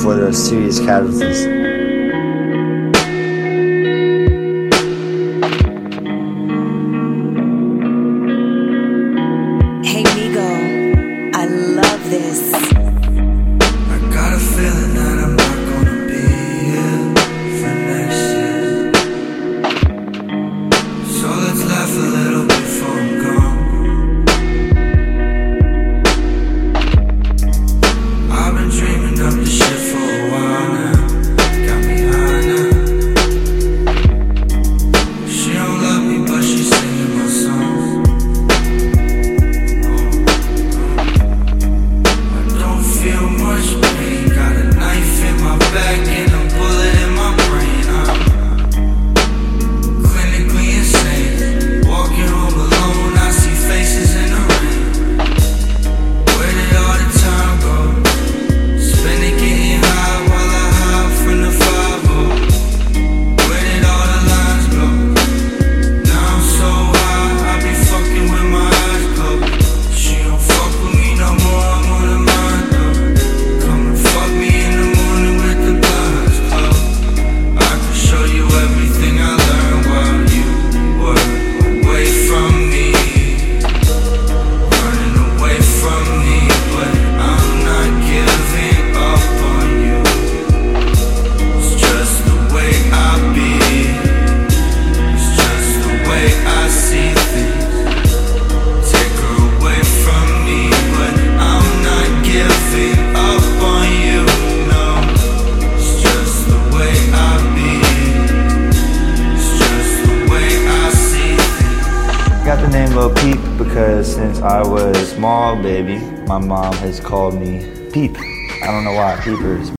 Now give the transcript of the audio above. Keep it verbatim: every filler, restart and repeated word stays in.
before there are serious casualties. Hey Migo, I love this. I got a feeling that I'm not gonna be here for next year. So let's laugh a little before I'm gone. I've been dreaming up this shit for a while now. Got me high now. She don't love me, but she's singing my songs. Feel much pain, got a knife in my back and a bullet in my brain. I'm clinically insane, walking home alone, I see faces in the rain. Where did all the time go? Spending getting high while I hide from the five oh. Where did all the lines go? Now I'm so high, I be fucking with my eyes closed. She don't fuck with me no more, I'm on the mind. Fuck me in the morning with the blinds closed. I could show you everything I learned while you were away from me, running away from me. But I'm not giving up on you. It's just the way I be. It's just the way I see things. Take her away from me, but I'm not giving up on you. No, it's just the way I be. It's just the way I see things. I got the name Lil Peep because since I was small, baby, my mom has called me Peep. I don't know why, Peepers.